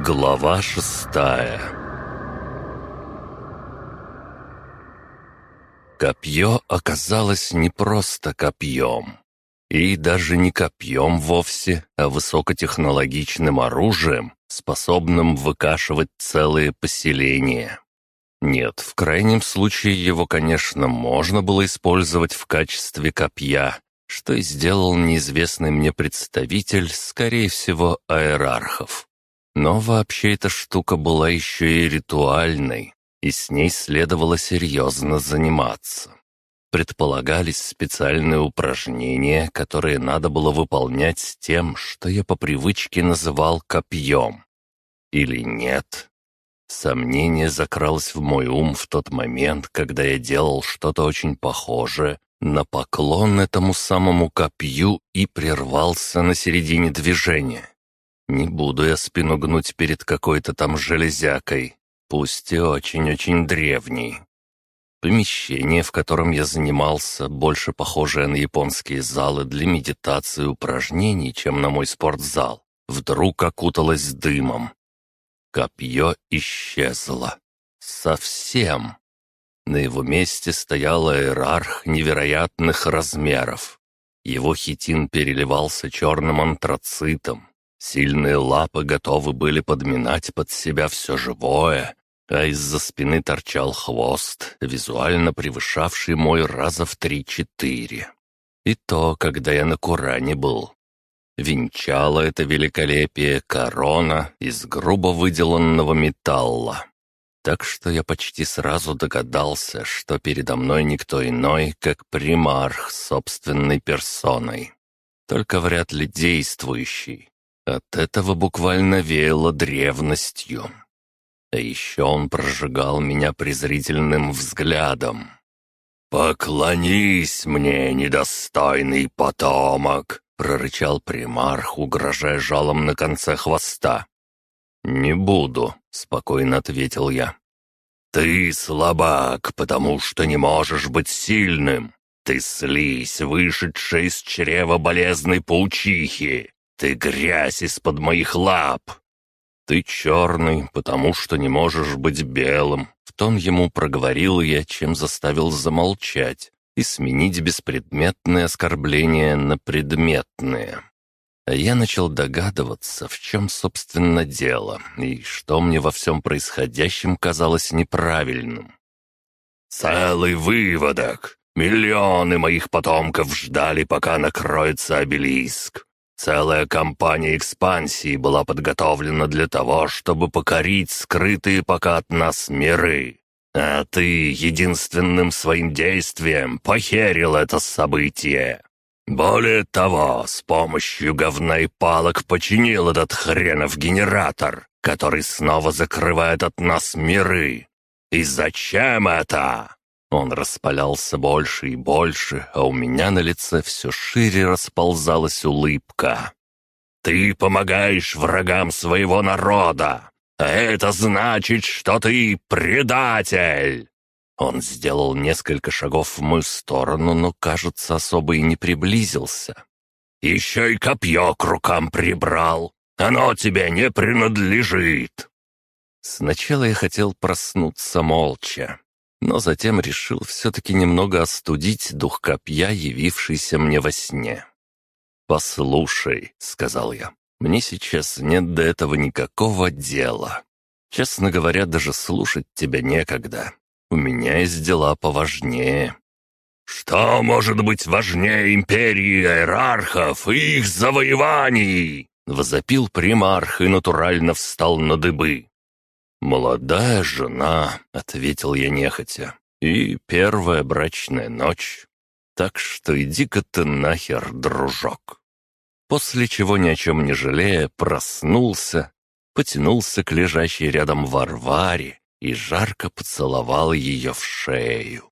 Глава 6. Копье оказалось не просто копьем. И даже не копьем вовсе, а высокотехнологичным оружием, способным выкашивать целые поселения. Нет, в крайнем случае его, конечно, можно было использовать в качестве копья, что и сделал неизвестный мне представитель, скорее всего, аэрархов. Но вообще эта штука была еще и ритуальной, и с ней следовало серьезно заниматься. Предполагались специальные упражнения, которые надо было выполнять с тем, что я по привычке называл копьем. Или нет? Сомнение закралось в мой ум в тот момент, когда я делал что-то очень похожее на поклон этому самому копью и прервался на середине движения. Не буду я спину гнуть перед какой-то там железякой, пусть и очень-очень древней. Помещение, в котором я занимался, больше похожее на японские залы для медитации и упражнений, чем на мой спортзал, вдруг окуталось дымом. Копье исчезло. Совсем. На его месте стоял аэрарх невероятных размеров. Его хитин переливался черным антрацитом. Сильные лапы готовы были подминать под себя все живое, а из-за спины торчал хвост, визуально превышавший мой раза в 3-4. И то, когда я на Куране был. Венчала это великолепие корона из грубо выделанного металла. Так что я почти сразу догадался, что передо мной никто иной, как примарх собственной персоной. Только вряд ли действующий. От этого буквально веяло древностью. А еще он прожигал меня презрительным взглядом. «Поклонись мне, недостойный потомок!» — прорычал примарх, угрожая жалом на конце хвоста. «Не буду», — спокойно ответил я. «Ты слабак, потому что не можешь быть сильным. Ты слизь, вышедшая из чрева болезной паучихи. Ты грязь из-под моих лап. Ты черный, потому что не можешь быть белым», — в тон ему проговорил я, чем заставил замолчать и сменить беспредметные оскорбления на предметные. А я начал догадываться, в чем, собственно, дело, и что мне во всем происходящем казалось неправильным. «Целый выводок! Миллионы моих потомков ждали, пока накроется обелиск. Целая кампания экспансии была подготовлена для того, чтобы покорить скрытые пока от нас миры. А ты единственным своим действием похерил это событие. Более того, с помощью говна и палок починил этот хренов генератор, который снова закрывает от нас миры. И зачем это?» Он распалялся больше и больше, а у меня на лице все шире расползалась улыбка. «Ты помогаешь врагам своего народа, а это значит, что ты предатель!» Он сделал несколько шагов в мою сторону, но, кажется, особо и не приблизился. «Еще и копье к рукам прибрал. Оно тебе не принадлежит!» Сначала я хотел проснуться молча, но затем решил все-таки немного остудить дух копья, явившийся мне во сне. «Послушай», — сказал я, — «мне сейчас нет до этого никакого дела. Честно говоря, даже слушать тебя некогда. У меня есть дела поважнее». «Что может быть важнее империи аэрархов и их завоеваний?» — возопил примарх и натурально встал на дыбы. «Молодая жена», — ответил я нехотя, — «и первая брачная ночь. Так что иди-ка ты нахер, дружок». После чего, ни о чем не жалея, проснулся, потянулся к лежащей рядом Варваре и жарко поцеловал ее в шею.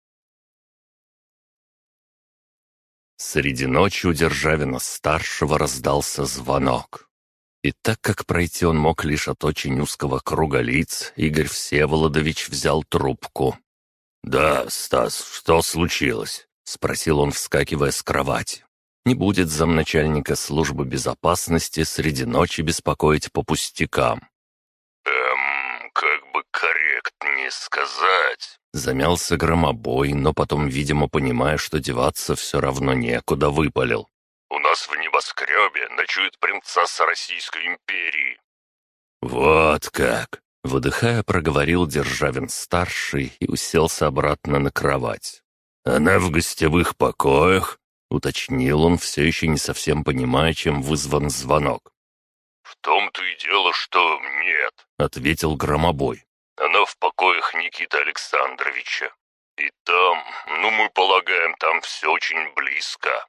Среди ночи у Державина-старшего раздался звонок. И так как пройти он мог лишь от очень узкого круга лиц, Игорь Всеволодович взял трубку. «Да, Стас, что случилось?» — спросил он, вскакивая с кровати. Не будет замначальника службы безопасности среди ночи беспокоить по пустякам. корректнее сказать», — замялся Громобой, но потом, видимо, понимая, что деваться все равно некуда, выпалил. «У нас в небоскребе ночует принцесса Российской империи». «Вот как!» — выдыхая, проговорил Державин-старший и уселся обратно на кровать. «Она в гостевых покоях?» — уточнил он, все еще не совсем понимая, чем вызван звонок. «В том-то и дело, что нет», — ответил Громобой. «Она в покоях Никиты Александровича. И там, мы полагаем, там все очень близко».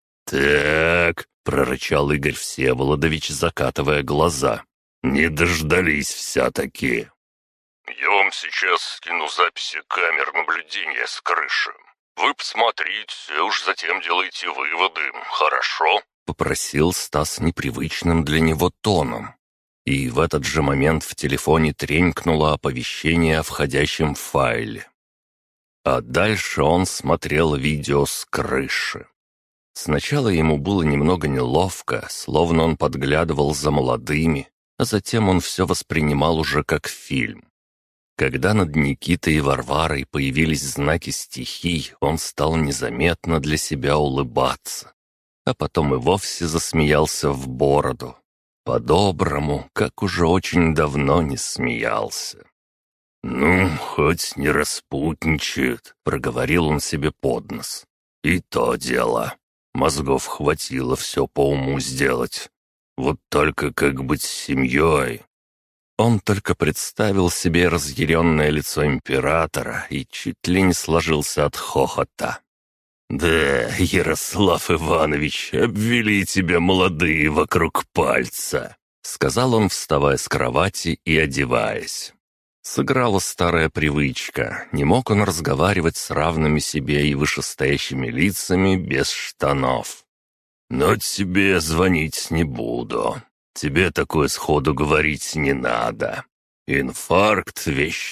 «Так», — прорычал Игорь Всеволодович, закатывая глаза. «Не дождались все-таки». «Я вам сейчас скину записи камер наблюдения с крыши. Вы посмотрите, уж затем делайте выводы, хорошо?» — попросил Стас непривычным для него тоном. И в этот же момент в телефоне тренькнуло оповещение о входящем файле. А дальше он смотрел видео с крыши. Сначала ему было немного неловко, словно он подглядывал за молодыми, а затем он все воспринимал уже как фильм. Когда над Никитой и Варварой появились знаки стихий, он стал незаметно для себя улыбаться, а потом и вовсе засмеялся в бороду. По-доброму, как уже очень давно не смеялся. «Хоть не распутничает», — проговорил он себе под нос. «И то дело. Мозгов хватило все по уму сделать. Вот только как быть с семьей?» Он только представил себе разъяренное лицо императора и чуть ли не сложился от хохота. «Да, Ярослав Иванович, обвели тебя молодые вокруг пальца», — сказал он, вставая с кровати и одеваясь. Сыграла старая привычка, не мог он разговаривать с равными себе и вышестоящими лицами без штанов. «Но тебе звонить не буду. Тебе такое сходу говорить не надо. Инфаркт — вещь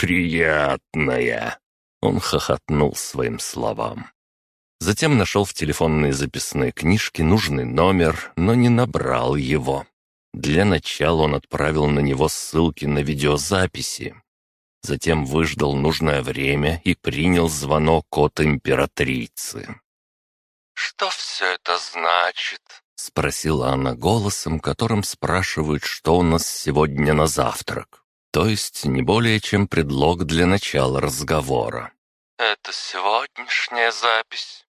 неприятная». Он хохотнул своим словам. Затем нашел в телефонной записной книжке нужный номер, но не набрал его. Для начала он отправил на него ссылки на видеозаписи. Затем выждал нужное время и принял звонок от императрицы. «Что все это значит?» — спросила она голосом, которым спрашивают, что у нас сегодня на завтрак. То есть не более чем предлог для начала разговора. «Это сегодняшняя запись?»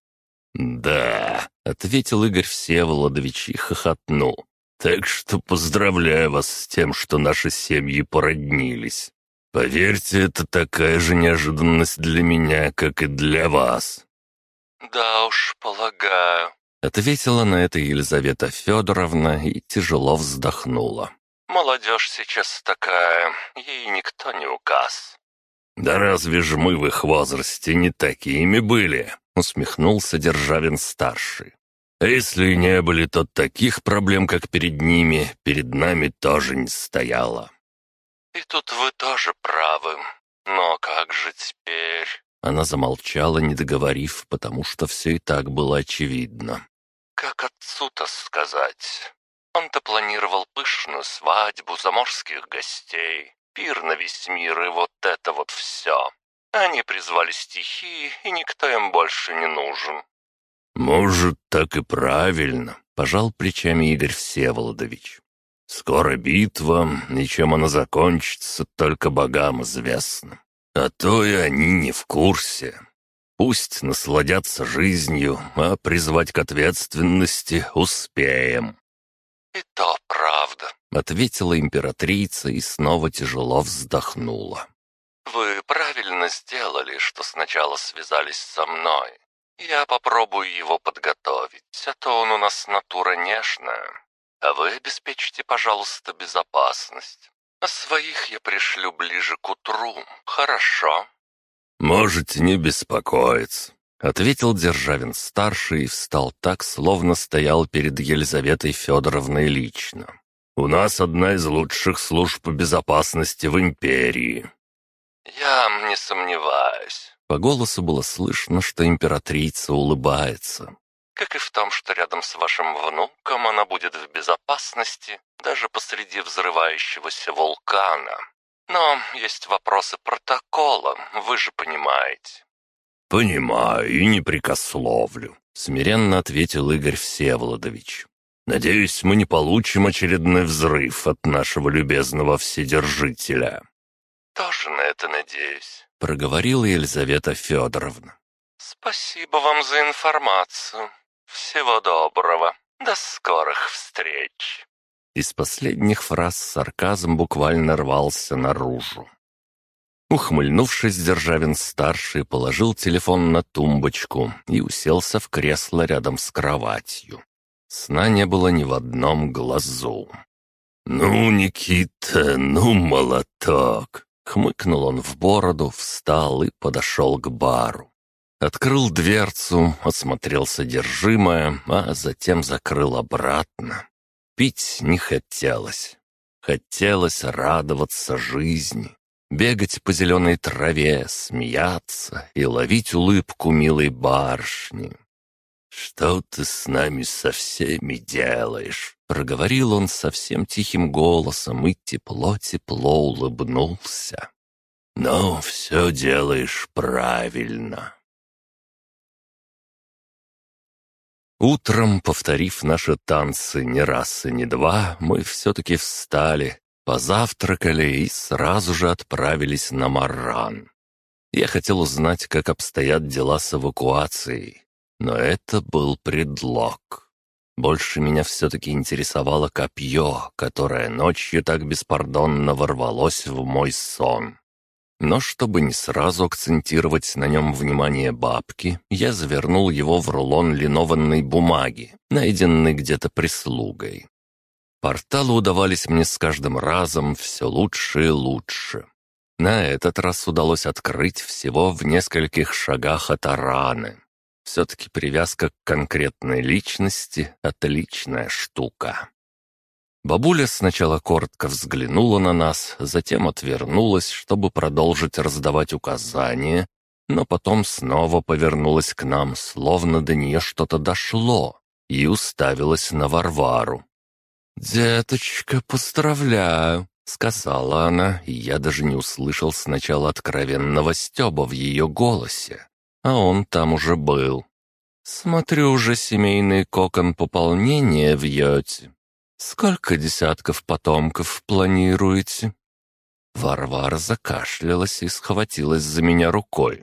«Да», — ответил Игорь Всеволодович и хохотнул. «Так что поздравляю вас с тем, что наши семьи породнились. Поверьте, это такая же неожиданность для меня, как и для вас». «Да уж, полагаю», — ответила на это Елизавета Федоровна и тяжело вздохнула. «Молодежь сейчас такая, ей никто не указ». «Да разве же мы в их возрасте не такими были?» — усмехнулся Державин-старший. «А если и не были, то таких проблем, как перед ними, перед нами тоже не стояло». «И тут вы тоже правы. Но как же теперь?» Она замолчала, не договорив, потому что все и так было очевидно. «Как отцу-то сказать? Он-то планировал пышную свадьбу, заморских гостей, пир на весь мир и вот это вот все. Они призвали стихии, и никто им больше не нужен». «Может, так и правильно», — пожал плечами Игорь Всеволодович. «Скоро битва, и чем она закончится, только богам известно. А то и они не в курсе. Пусть насладятся жизнью, а призвать к ответственности успеем». «И то правда», — ответила императрица и снова тяжело вздохнула. «Вы правильно сделали, что сначала связались со мной. Я попробую его подготовить, а то он у нас натура нежная. А вы обеспечите, пожалуйста, безопасность. А своих я пришлю ближе к утру, хорошо?» «Можете не беспокоиться», — ответил Державин-старший и встал так, словно стоял перед Елизаветой Федоровной лично. «У нас одна из лучших служб безопасности в империи». «Я не сомневаюсь». По голосу было слышно, что императрица улыбается. «Как и в том, что рядом с вашим внуком она будет в безопасности, даже посреди взрывающегося вулкана. Но есть вопросы протокола, вы же понимаете». «Понимаю и не прекословлю», — смиренно ответил Игорь Всеволодович. «Надеюсь, мы не получим очередной взрыв от нашего любезного вседержителя». «Тоже на это надеюсь», — проговорила Елизавета Федоровна. «Спасибо вам за информацию. Всего доброго. До скорых встреч». Из последних фраз сарказм буквально рвался наружу. Ухмыльнувшись, Державин-старший положил телефон на тумбочку и уселся в кресло рядом с кроватью. Сна не было ни в одном глазу. «Ну, Никита, ну, молоток!» — хмыкнул он в бороду, встал и подошел к бару. Открыл дверцу, осмотрел содержимое, а затем закрыл обратно. Пить не хотелось. Хотелось радоваться жизни. Бегать по зеленой траве, смеяться и ловить улыбку милой барышни. «Что ты с нами со всеми делаешь?» — проговорил он совсем тихим голосом и тепло-тепло улыбнулся. «Но все делаешь правильно». Утром, повторив наши танцы не раз и не два, мы все-таки встали, позавтракали и сразу же отправились на Марран. Я хотел узнать, как обстоят дела с эвакуацией, но это был предлог. Больше меня все-таки интересовало копье, которое ночью так беспардонно ворвалось в мой сон. Но чтобы не сразу акцентировать на нем внимание бабки, я завернул его в рулон линованной бумаги, найденной где-то прислугой. Порталы удавались мне с каждым разом все лучше и лучше. На этот раз удалось открыть всего в нескольких шагах от Араны. Все-таки привязка к конкретной личности — отличная штука. Бабуля сначала коротко взглянула на нас, затем отвернулась, чтобы продолжить раздавать указания, но потом снова повернулась к нам, словно до нее что-то дошло, и уставилась на Варвару. «Деточка, поздравляю», — сказала она, и я даже не услышал сначала откровенного стёба в ее голосе, а он там уже был. «Смотрю, уже семейный кокон пополнения вьете. Сколько десятков потомков планируете?» Варвара закашлялась и схватилась за меня рукой.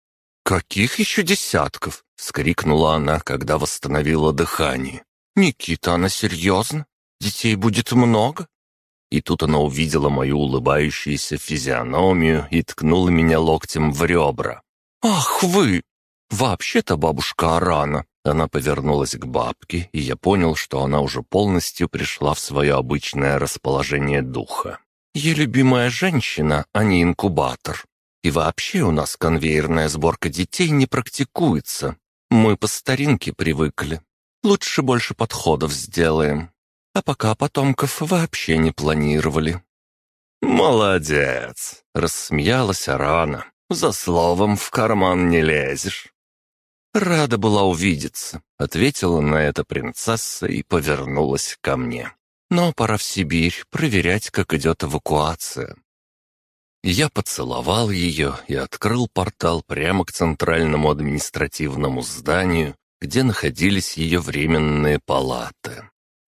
«Каких еще десятков?» — вскрикнула она, когда восстановила дыхание. «Никита, она серьезно? Детей будет много?» И тут она увидела мою улыбающуюся физиономию и ткнула меня локтем в ребра. «Ах вы! Вообще-то бабушка Арана!» Она повернулась к бабке, и я понял, что она уже полностью пришла в свое обычное расположение духа. «Я любимая женщина, а не инкубатор. И вообще у нас конвейерная сборка детей не практикуется. Мы по старинке привыкли. Лучше больше подходов сделаем. А пока потомков вообще не планировали». «Молодец!» — рассмеялась Арана. «За словом в карман не лезешь». «Рада была увидеться», — ответила на это принцесса и повернулась ко мне. «Но пора в Сибирь проверять, как идет эвакуация». Я поцеловал ее и открыл портал прямо к центральному административному зданию, где находились ее временные палаты.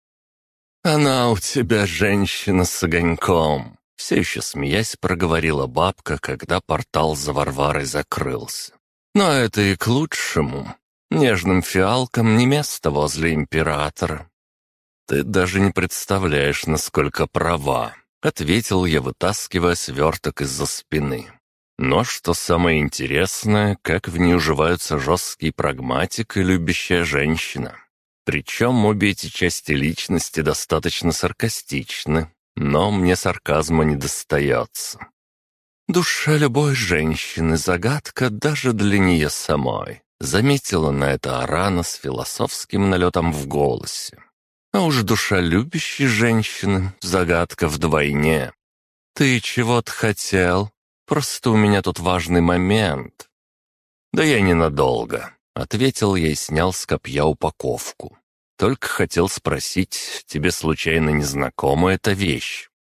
«Она у тебя женщина с огоньком», — все еще смеясь проговорила бабка, когда портал за Варварой закрылся. «Но это и к лучшему. Нежным фиалкам не место возле императора». «Ты даже не представляешь, насколько права», — ответил я, вытаскивая сверток из-за спины. «Но что самое интересное, как в ней уживаются жесткий прагматик и любящая женщина. Причем обе эти части личности достаточно саркастичны, но мне сарказма не достается». «Душа любой женщины — загадка даже для нее самой», — заметила на это Арана с философским налетом в голосе. «А уж душа любящей женщины — загадка вдвойне. Ты чего-то хотел? Просто у меня тут важный момент». «Да я ненадолго», — ответил я и снял с копья упаковку. «Только хотел спросить, тебе случайно не знакома эта вещь?»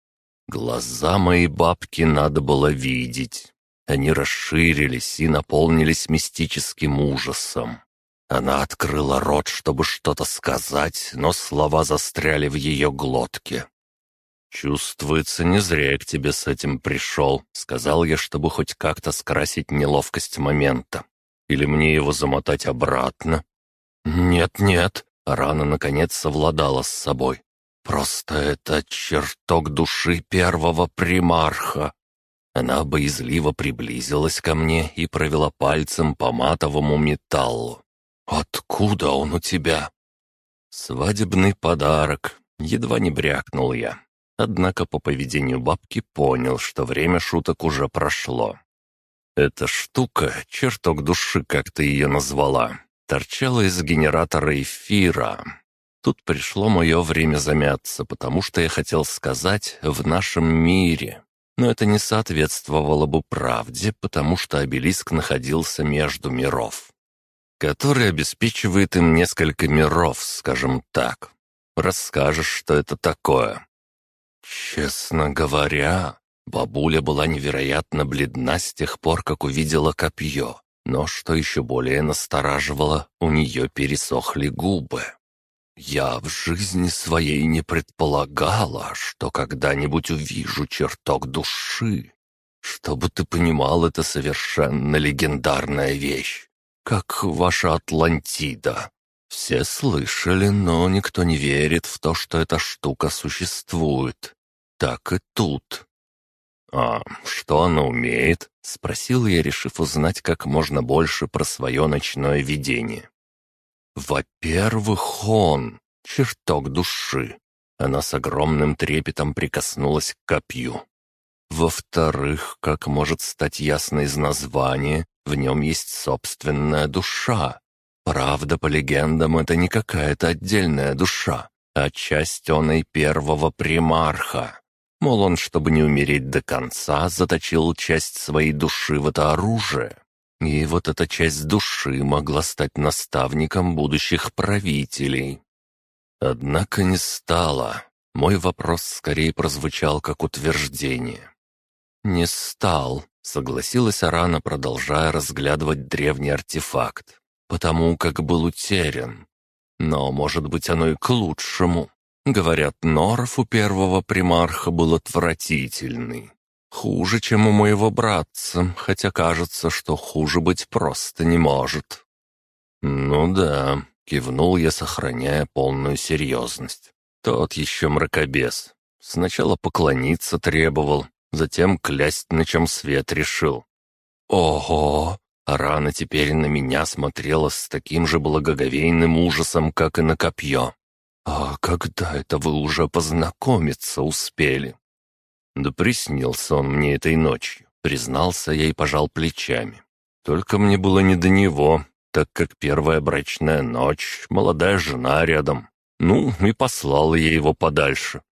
Глаза моей бабки надо было видеть. Они расширились и наполнились мистическим ужасом. Она открыла рот, чтобы что-то сказать, но слова застряли в ее глотке. «Чувствуется, не зря я к тебе с этим пришел», — сказал я, чтобы хоть как-то скрасить неловкость момента. «Или мне его замотать обратно?» «Нет-нет», — Рана наконец совладала с собой. «Просто это чертог души первого примарха». Она боязливо приблизилась ко мне и провела пальцем по матовому металлу. «Откуда он у тебя?» «Свадебный подарок», — едва не брякнул я. Однако по поведению бабки понял, что время шуток уже прошло. Эта штука, чертог души, как ты ее назвала, торчала из генератора эфира. Тут пришло мое время замяться, потому что я хотел сказать «в нашем мире». Но это не соответствовало бы правде, потому что обелиск находился между миров, который обеспечивает им несколько миров, скажем так. Расскажешь, что это такое? Честно говоря, бабуля была невероятно бледна с тех пор, как увидела копье, но, что еще более настораживало, у нее пересохли губы. «Я в жизни своей не предполагала, что когда-нибудь увижу чертог души. Чтобы ты понимал, это совершенно легендарная вещь, как ваша Атлантида. Все слышали, но никто не верит в то, что эта штука существует. Так и тут». «А что она умеет?» — спросил я, решив узнать как можно больше про свое ночное видение. «Во-первых, он — чертог души». Она с огромным трепетом прикоснулась к копью. «Во-вторых, как может стать ясно из названия, в нем есть собственная душа. Правда, по легендам, это не какая-то отдельная душа, а часть оной первого примарха. Мол, он, чтобы не умереть до конца, заточил часть своей души в это оружие. И вот эта часть души могла стать наставником будущих правителей. Однако не стала. Мой вопрос скорее прозвучал как утверждение. «Не стал», — согласилась Арана, продолжая разглядывать древний артефакт, «потому как был утерян. Но, может быть, оно и к лучшему. Говорят, норов у первого примарха был отвратительный. Хуже, чем у моего братца, хотя кажется, что хуже быть просто не может». «Ну да», — кивнул я, сохраняя полную серьезность. «Тот еще мракобес. Сначала поклониться требовал, затем клясть, на чем свет решил». «Ого!» Рана теперь на меня смотрела с таким же благоговейным ужасом, как и на копье. «А когда это вы уже познакомиться успели?» «Да приснился он мне этой ночью», — признался я и пожал плечами. «Только мне было не до него, так как первая брачная ночь, молодая жена рядом. Ну, и послала я его подальше».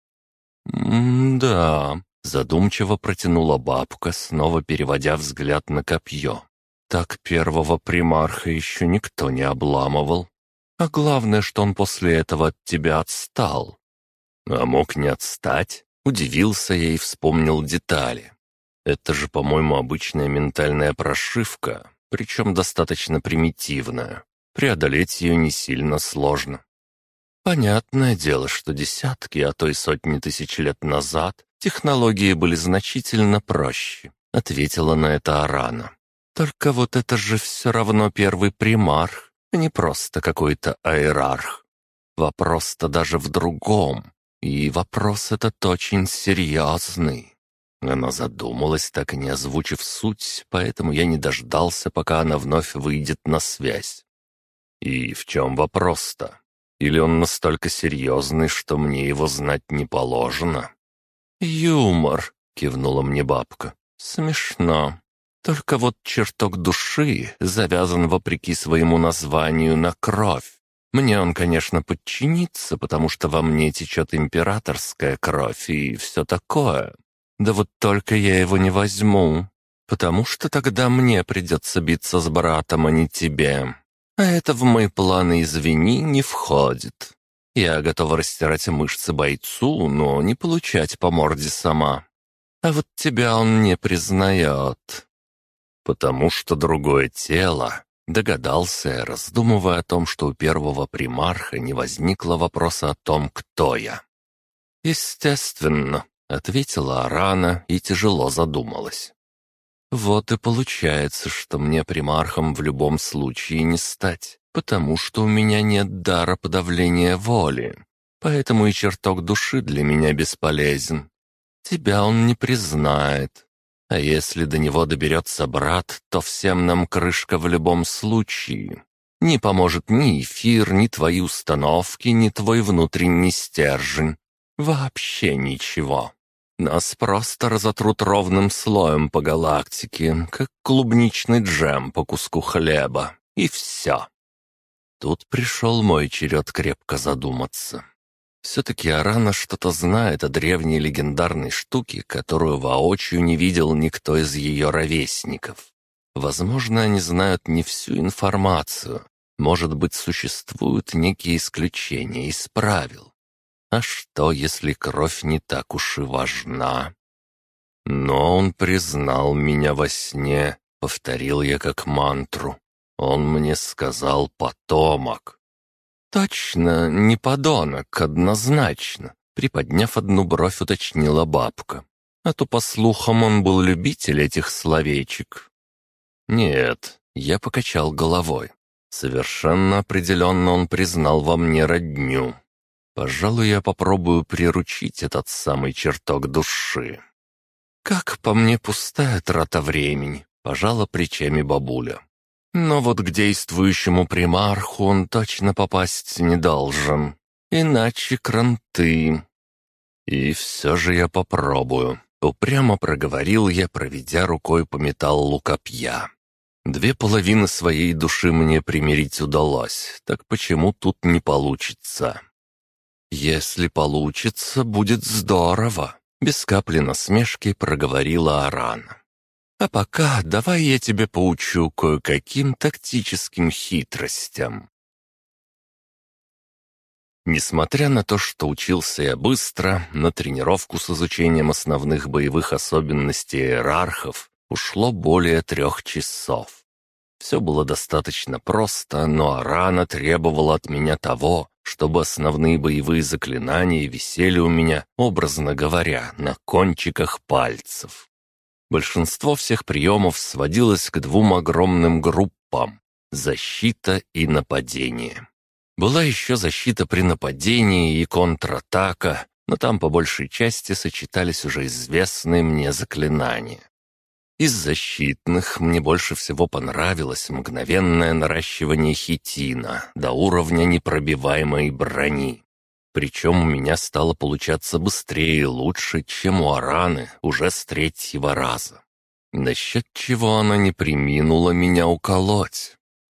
«Да», — задумчиво протянула бабка, снова переводя взгляд на копье. «Так первого примарха еще никто не обламывал. А главное, что он после этого от тебя отстал». «А мог не отстать?» Удивился я и вспомнил детали. «Это же, по-моему, обычная ментальная прошивка, причем достаточно примитивная. Преодолеть ее не сильно сложно». «Понятное дело, что десятки, а то и сотни тысяч лет назад технологии были значительно проще», — ответила на это Арана. «Только вот это же все равно первый примарх, а не просто какой-то аэрарх. Вопрос-то даже в другом, и вопрос этот очень серьезный». Она задумалась, так и не озвучив суть, поэтому я не дождался, пока она вновь выйдет на связь. «И в чем вопрос-то? Или он настолько серьезный, что мне его знать не положено?» «Юмор», — кивнула мне бабка. «Смешно. Только вот чертог души завязан вопреки своему названию на кровь. Мне он, конечно, подчинится, потому что во мне течет императорская кровь и все такое. Да вот только я его не возьму, потому что тогда мне придется биться с братом, а не тебе. А это в мои планы, извини, не входит». Я готова растирать мышцы бойцу, но не получать по морде сама. А вот тебя он не признает. Потому что другое тело. Догадался я, раздумывая о том, что у первого примарха не возникло вопроса о том, кто я. «Естественно», — ответила Арана и тяжело задумалась. «Вот и получается, что мне примархом в любом случае не стать, потому что у меня нет дара подавления воли, поэтому и чертог души для меня бесполезен. Тебя он не признает. А если до него доберется брат, то всем нам крышка в любом случае. Не поможет ни эфир, ни твои установки, ни твой внутренний стержень. Вообще ничего. Нас просто разотрут ровным слоем по галактике, как клубничный джем по куску хлеба. И все. Тут пришел мой черед крепко задуматься. Все-таки Арана что-то знает о древней легендарной штуке, которую воочию не видел никто из ее ровесников. Возможно, они знают не всю информацию. Может быть, существуют некие исключения из правил. А что, если кровь не так уж и важна? Но он признал меня во сне, повторил я как мантру. Он мне сказал «потомок». «Точно, не подонок, однозначно», — приподняв одну бровь, уточнила бабка. «А то, по слухам, он был любитель этих словечек». «Нет», — я покачал головой. «Совершенно определенно он признал во мне родню. Пожалуй, я попробую приручить этот самый чертог души». «Как по мне, пустая трата времени», — пожала плечами бабуля. Но вот к действующему примарху он точно попасть не должен. Иначе кранты. И все же я попробую. Упрямо проговорил я, проведя рукой по металлу копья. 2/2 своей души мне примирить удалось, так почему тут не получится? Если получится, будет здорово. Без капли насмешки проговорила Арана. А пока давай я тебе поучу кое-каким тактическим хитростям. Несмотря на то, что учился я быстро, на тренировку с изучением основных боевых особенностей иерархов ушло более 3 часов. Все было достаточно просто, но Арана требовала от меня того, чтобы основные боевые заклинания висели у меня, образно говоря, на кончиках пальцев. Большинство всех приемов сводилось к 2 огромным группам – защита и нападение. Была еще защита при нападении и контратака, но там по большей части сочетались уже известные мне заклинания. Из защитных мне больше всего понравилось мгновенное наращивание хитина до уровня непробиваемой брони. Причем у меня стало получаться быстрее и лучше, чем у Араны уже с 3-го раза. Насчет чего она не преминула меня уколоть.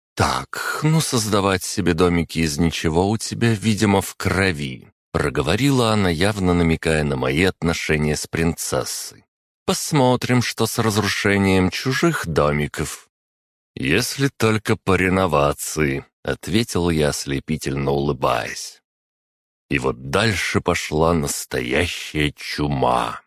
«Так, ну создавать себе домики из ничего у тебя, видимо, в крови», проговорила она, явно намекая на мои отношения с принцессой. «Посмотрим, что с разрушением чужих домиков». «Если только по реновации», — ответил я, ослепительно улыбаясь. И вот дальше пошла настоящая чума.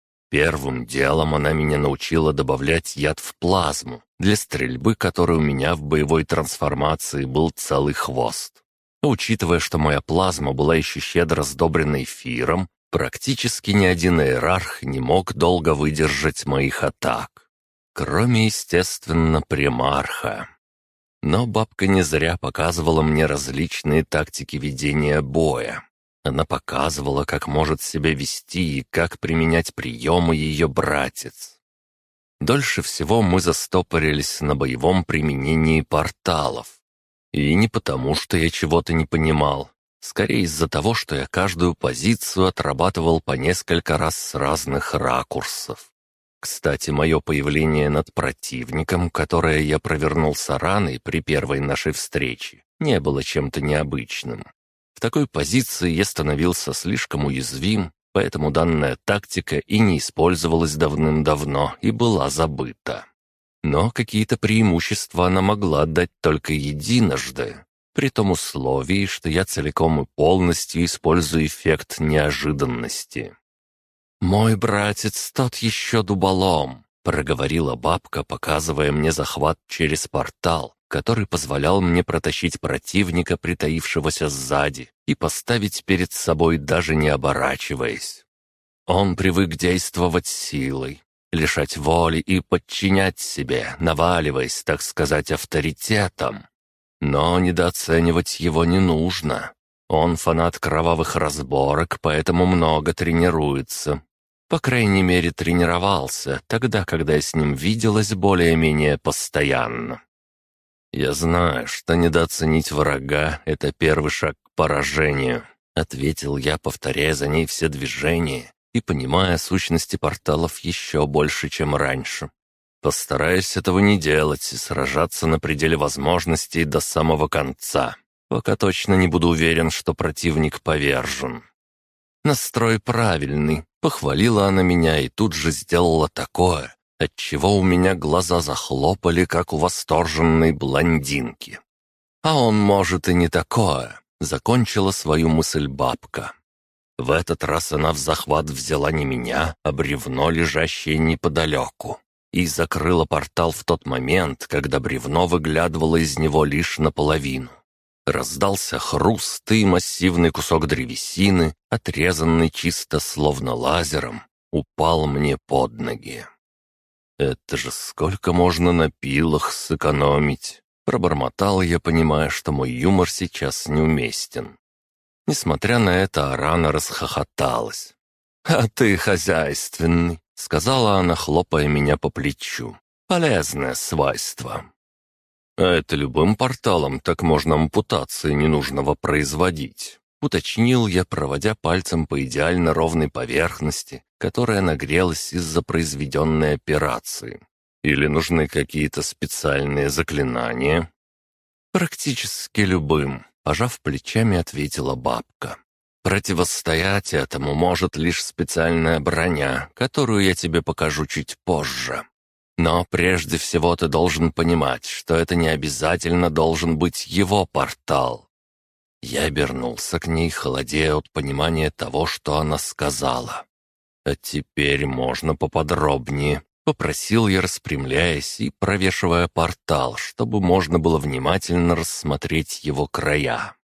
Первым делом она меня научила добавлять яд в плазму, для стрельбы которой у меня в боевой трансформации был целый хвост. Учитывая, что моя плазма была еще щедро сдобрена эфиром, практически ни один иерарх не мог долго выдержать моих атак. Кроме, естественно, примарха. Но бабка не зря показывала мне различные тактики ведения боя. Она показывала, как может себя вести и как применять приемы ее братец. Дольше всего мы застопорились на боевом применении порталов. И не потому, что я чего-то не понимал. Скорее из-за того, что я каждую позицию отрабатывал по несколько раз с разных ракурсов. Кстати, мое появление над противником, которое я провернул с Араной при первой нашей встрече, не было чем-то необычным. В такой позиции я становился слишком уязвим, поэтому данная тактика и не использовалась давным-давно и была забыта. Но какие-то преимущества она могла дать только единожды. при том условии, что я целиком и полностью использую эффект неожиданности. «Мой братец тот еще дуболом», — проговорила бабка, показывая мне захват через портал, который позволял мне протащить противника, притаившегося сзади, и поставить перед собой, даже не оборачиваясь. Он привык действовать силой, лишать воли и подчинять себе, наваливаясь, так сказать, авторитетом. Но недооценивать его не нужно. Он фанат кровавых разборок, поэтому много тренируется. По крайней мере, тренировался, тогда, когда я с ним виделась более-менее постоянно. «Я знаю, что недооценить врага — это первый шаг к поражению», — ответил я, повторяя за ней все движения и понимая сущности порталов еще больше, чем раньше. «Постараюсь этого не делать и сражаться на пределе возможностей до самого конца, пока точно не буду уверен, что противник повержен». «Настрой правильный», — похвалила она меня и тут же сделала такое, отчего у меня глаза захлопали, как у восторженной блондинки. «А он, может, и не такое», — закончила свою мысль бабка. В этот раз она в захват взяла не меня, а бревно, лежащее неподалеку, и закрыла портал в тот момент, когда бревно выглядывало из него лишь наполовину. Раздался хруст, и массивный кусок древесины, отрезанный чисто словно лазером, упал мне под ноги. «Это же сколько можно на пилах сэкономить?» Пробормотал я, понимая, что мой юмор сейчас неуместен. Несмотря на это, Арана расхохоталась. «А ты хозяйственный», — сказала она, хлопая меня по плечу. «Полезное свойство». «А это любым порталом так можно ампутации ненужного производить», — уточнил я, проводя пальцем по идеально ровной поверхности, которая нагрелась из-за произведенной операции. «Или нужны какие-то специальные заклинания?» «Практически любым», — пожав плечами, ответила бабка. «Противостоять этому может лишь специальная броня, которую я тебе покажу чуть позже. Но прежде всего ты должен понимать, что это не обязательно должен быть его портал». Я обернулся к ней, холодея от понимания того, что она сказала. «А теперь можно поподробнее», — попросил я, распрямляясь и провешивая портал, чтобы можно было внимательно рассмотреть его края.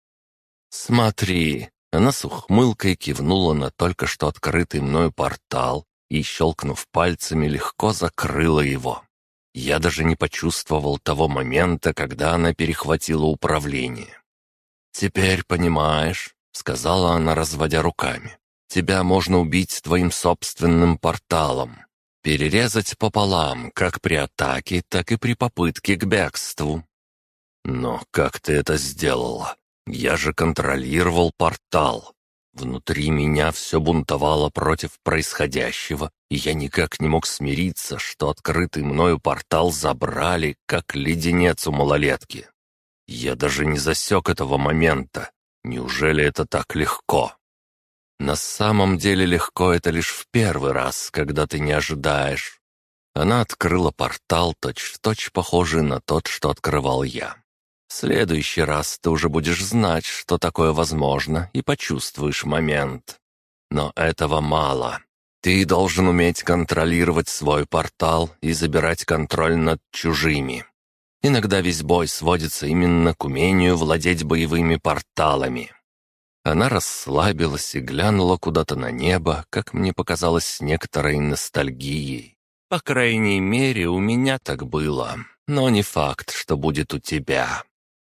«Смотри», — она с ухмылкой кивнула на только что открытый мною портал и, щелкнув пальцами, легко закрыла его. Я даже не почувствовал того момента, когда она перехватила управление. «Теперь понимаешь», — сказала она, разводя руками. «Тебя можно убить твоим собственным порталом. Перерезать пополам, как при атаке, так и при попытке к бегству». «Но как ты это сделала? Я же контролировал портал. Внутри меня все бунтовало против происходящего, и я никак не мог смириться, что открытый мною портал забрали, как леденец у малолетки. Я даже не засек этого момента. Неужели это так легко?» «На самом деле легко это лишь в первый раз, когда ты не ожидаешь». Она открыла портал, точь-в-точь похожий на тот, что открывал я. «В следующий раз ты уже будешь знать, что такое возможно, и почувствуешь момент. Но этого мало. Ты должен уметь контролировать свой портал и забирать контроль над чужими. Иногда весь бой сводится именно к умению владеть боевыми порталами». Она расслабилась и глянула куда-то на небо, как мне показалось, с некоторой ностальгией. «По крайней мере, у меня так было, но не факт, что будет у тебя».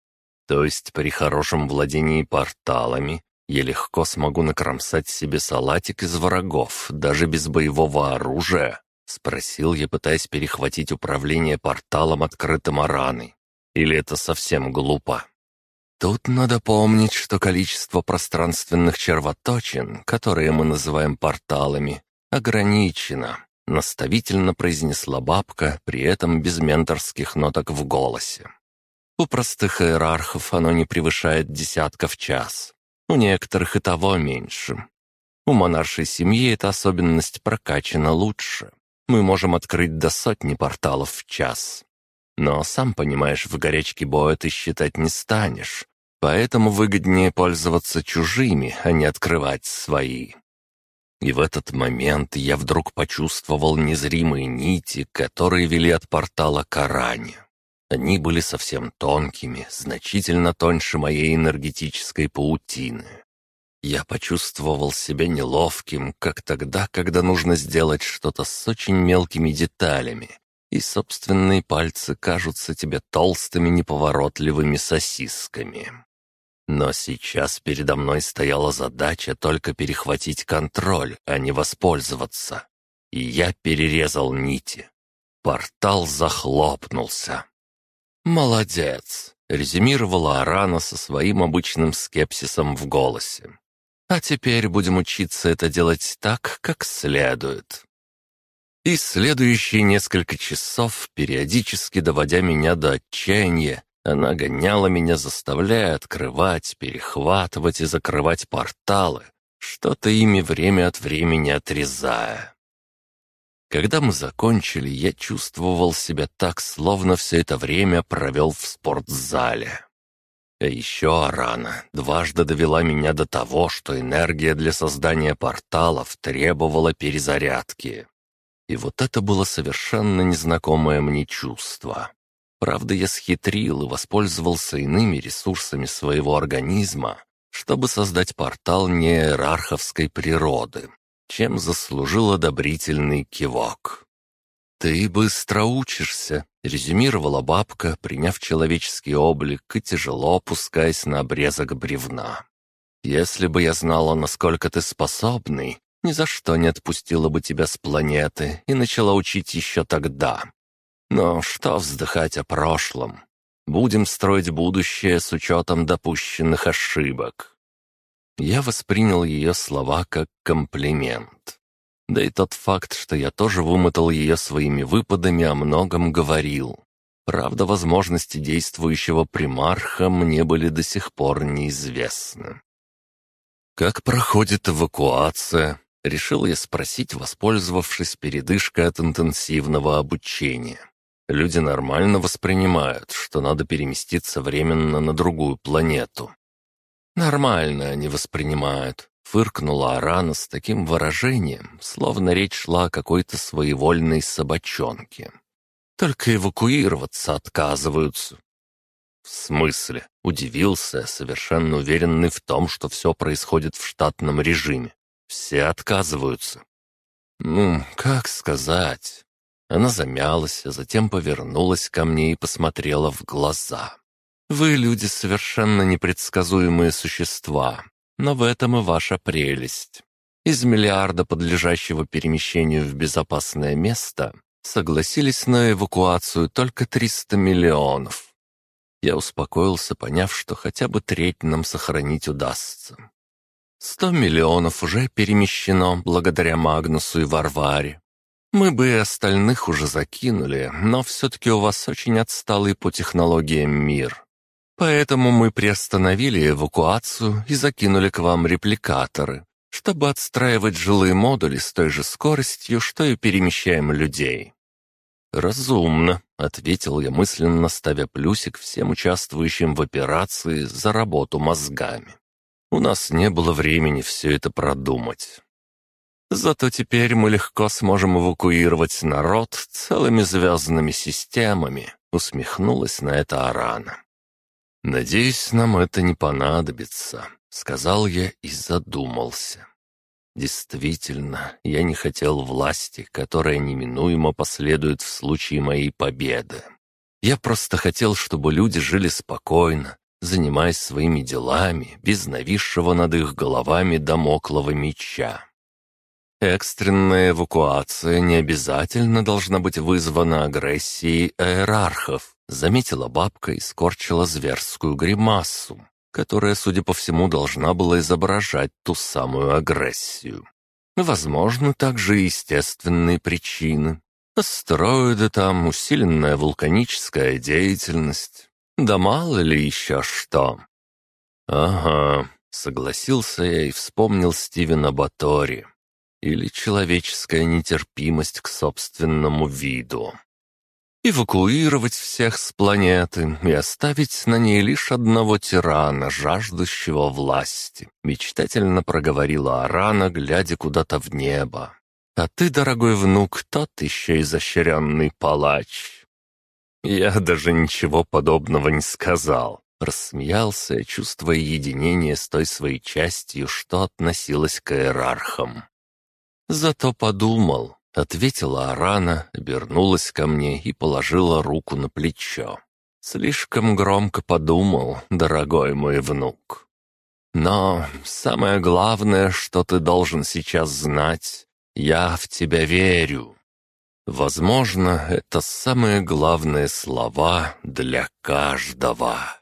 «То есть при хорошем владении порталами я легко смогу накромсать себе салатик из врагов, даже без боевого оружия?» — спросил я, пытаясь перехватить управление порталом, открытым Араной. «Или это совсем глупо?» «Тут надо помнить, что количество пространственных червоточин, которые мы называем порталами, ограничено», — наставительно произнесла бабка, при этом без менторских ноток в голосе. «У простых иерархов оно не превышает десятков в час, у некоторых и того меньше. У монаршей семьи эта особенность прокачана лучше. Мы можем открыть до 100 порталов в час. Но, сам понимаешь, в горячке боя ты считать не станешь. Поэтому выгоднее пользоваться чужими, а не открывать свои. И в этот момент я вдруг почувствовал незримые нити, которые вели от портала к Аране. Они были совсем тонкими, значительно тоньше моей энергетической паутины. Я почувствовал себя неловким, как тогда, когда нужно сделать что-то с очень мелкими деталями, и собственные пальцы кажутся тебе толстыми неповоротливыми сосисками. Но сейчас передо мной стояла задача только перехватить контроль, а не воспользоваться. И я перерезал нити. Портал захлопнулся. «Молодец!» — резюмировала Арана со своим обычным скепсисом в голосе. «А теперь будем учиться это делать так, как следует». И следующие несколько часов, периодически доводя меня до отчаяния, она гоняла меня, заставляя открывать, перехватывать и закрывать порталы, что-то ими время от времени отрезая. Когда мы закончили, я чувствовал себя так, словно все это время провел в спортзале. А еще Арана дважды довела меня до того, что энергия для создания порталов требовала перезарядки. И вот это было совершенно незнакомое мне чувство. Правда, я схитрил и воспользовался иными ресурсами своего организма, чтобы создать портал неиерарховской природы, чем заслужил одобрительный кивок. «Ты быстро учишься», — резюмировала бабка, приняв человеческий облик и тяжело опускаясь на обрезок бревна. «Если бы я знала, насколько ты способный, ни за что не отпустила бы тебя с планеты и начала учить еще тогда. Но что вздыхать о прошлом? Будем строить будущее с учетом допущенных ошибок». Я воспринял ее слова как комплимент. Да и тот факт, что я тоже вымотал ее своими выпадами, о многом говорил. Правда, возможности действующего примарха мне были до сих пор неизвестны. «Как проходит эвакуация?» — решил я спросить, воспользовавшись передышкой от интенсивного обучения. Люди нормально воспринимают, что надо переместиться временно на другую планету. «Нормально они воспринимают», — фыркнула Арана с таким выражением, словно речь шла о какой-то своевольной собачонке. «Только эвакуироваться отказываются». «В смысле?» — удивился, совершенно уверенный в том, что все происходит в штатном режиме. «Все отказываются». «Ну, как сказать?» Она замялась, а затем повернулась ко мне и посмотрела в глаза. «Вы, люди, совершенно непредсказуемые существа, но в этом и ваша прелесть. Из миллиарда подлежащего перемещению в безопасное место согласились на эвакуацию только 300 миллионов». Я успокоился, поняв, что хотя бы треть нам сохранить удастся. 100 миллионов уже перемещено благодаря Магнусу и Варваре. Мы бы и остальных уже закинули, но все-таки у вас очень отсталый по технологиям мир. Поэтому мы приостановили эвакуацию и закинули к вам репликаторы, чтобы отстраивать жилые модули с той же скоростью, что и перемещаем людей». «Разумно», — ответил я мысленно, ставя плюсик всем участвующим в операции за работу мозгами. У нас не было времени все это продумать. «Зато теперь мы легко сможем эвакуировать народ целыми звездными системами», — усмехнулась на это Арана. «Надеюсь, нам это не понадобится», — сказал я и задумался. Действительно, я не хотел власти, которая неминуемо последует в случае моей победы. Я просто хотел, чтобы люди жили спокойно, занимаясь своими делами, без нависшего над их головами дамоклова меча. Экстренная эвакуация не обязательно должна быть вызвана агрессией иерархов, заметила бабка и скорчила зверскую гримасу, которая, судя по всему, должна была изображать ту самую агрессию. Возможно, также и естественные причины. Астероиды там, усиленная вулканическая деятельность. Да мало ли еще что. «Ага», — согласился я и вспомнил Стивена Батори. Или человеческая нетерпимость к собственному виду. эвакуировать всех с планеты и оставить на ней лишь одного тирана, жаждущего власти», — мечтательно проговорила Арана, глядя куда-то в небо. «А ты, дорогой внук, тот еще изощренный палач». Я даже ничего подобного не сказал. Рассмеялся, чувствуя единение с той своей частью, что относилась к иерархам. «Зато подумал», — ответила Арана, обернулась ко мне и положила руку на плечо. «Слишком громко подумал, дорогой мой внук. Но самое главное, что ты должен сейчас знать, я в тебя верю». Возможно, это самые главные слова для каждого.